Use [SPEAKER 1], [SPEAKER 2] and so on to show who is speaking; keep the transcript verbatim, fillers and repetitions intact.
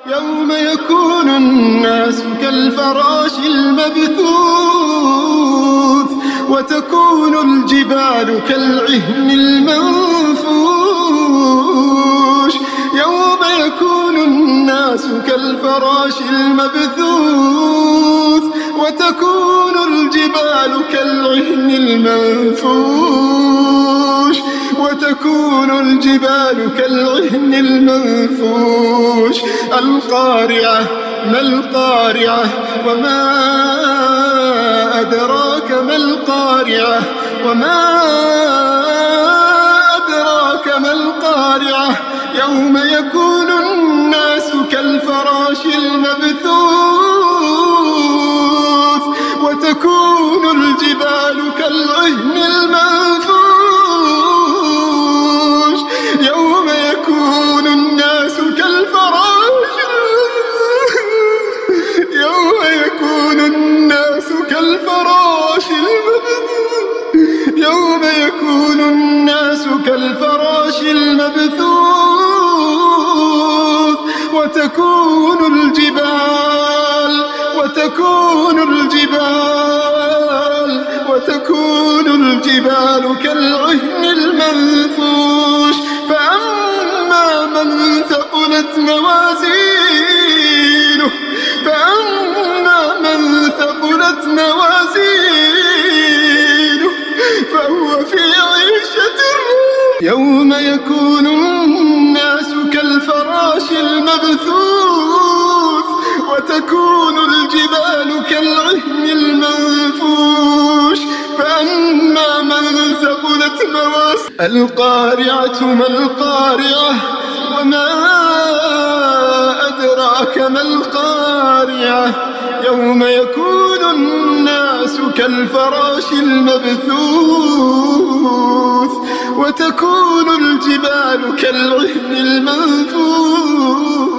[SPEAKER 1] يوم يكون الناس كالفراش المبثوث وتكون الجبال كالعهن المنفوش. يوم يكون الناس كالفراش المبثوث وتكون الجبال كالعهن المنفوش وتكون الجبال كالعهن المنفوش. القارعة ما القارعة وما أدراك ما القارعة وما أدراك ما القارعة. يوم يكون الناس كالفراش المبثوث وتكون الجبال كالعهن المنفوش. يوم يكون الناس كالفراش يوم يكون الناس كالفراش يوم يكون الناس كالفراش المبثوث وتكون الجبال وتكون الجبال وتكون الجبال كالعهن المنفوش. فأما من ثقلت موازينه فأما من ثقلت موازينه فهو في عيشة راضية. يوم يكون الناس كالفراش المبثوث وتكون الجبال كالعهن المنفوش. فأما من ثقلت موازينه القارعة ما القارعة وما أدراك ما القارعة. يوم يكون الناس كالفراش المبثوث وتكون الجبال كالعهن المنفوش.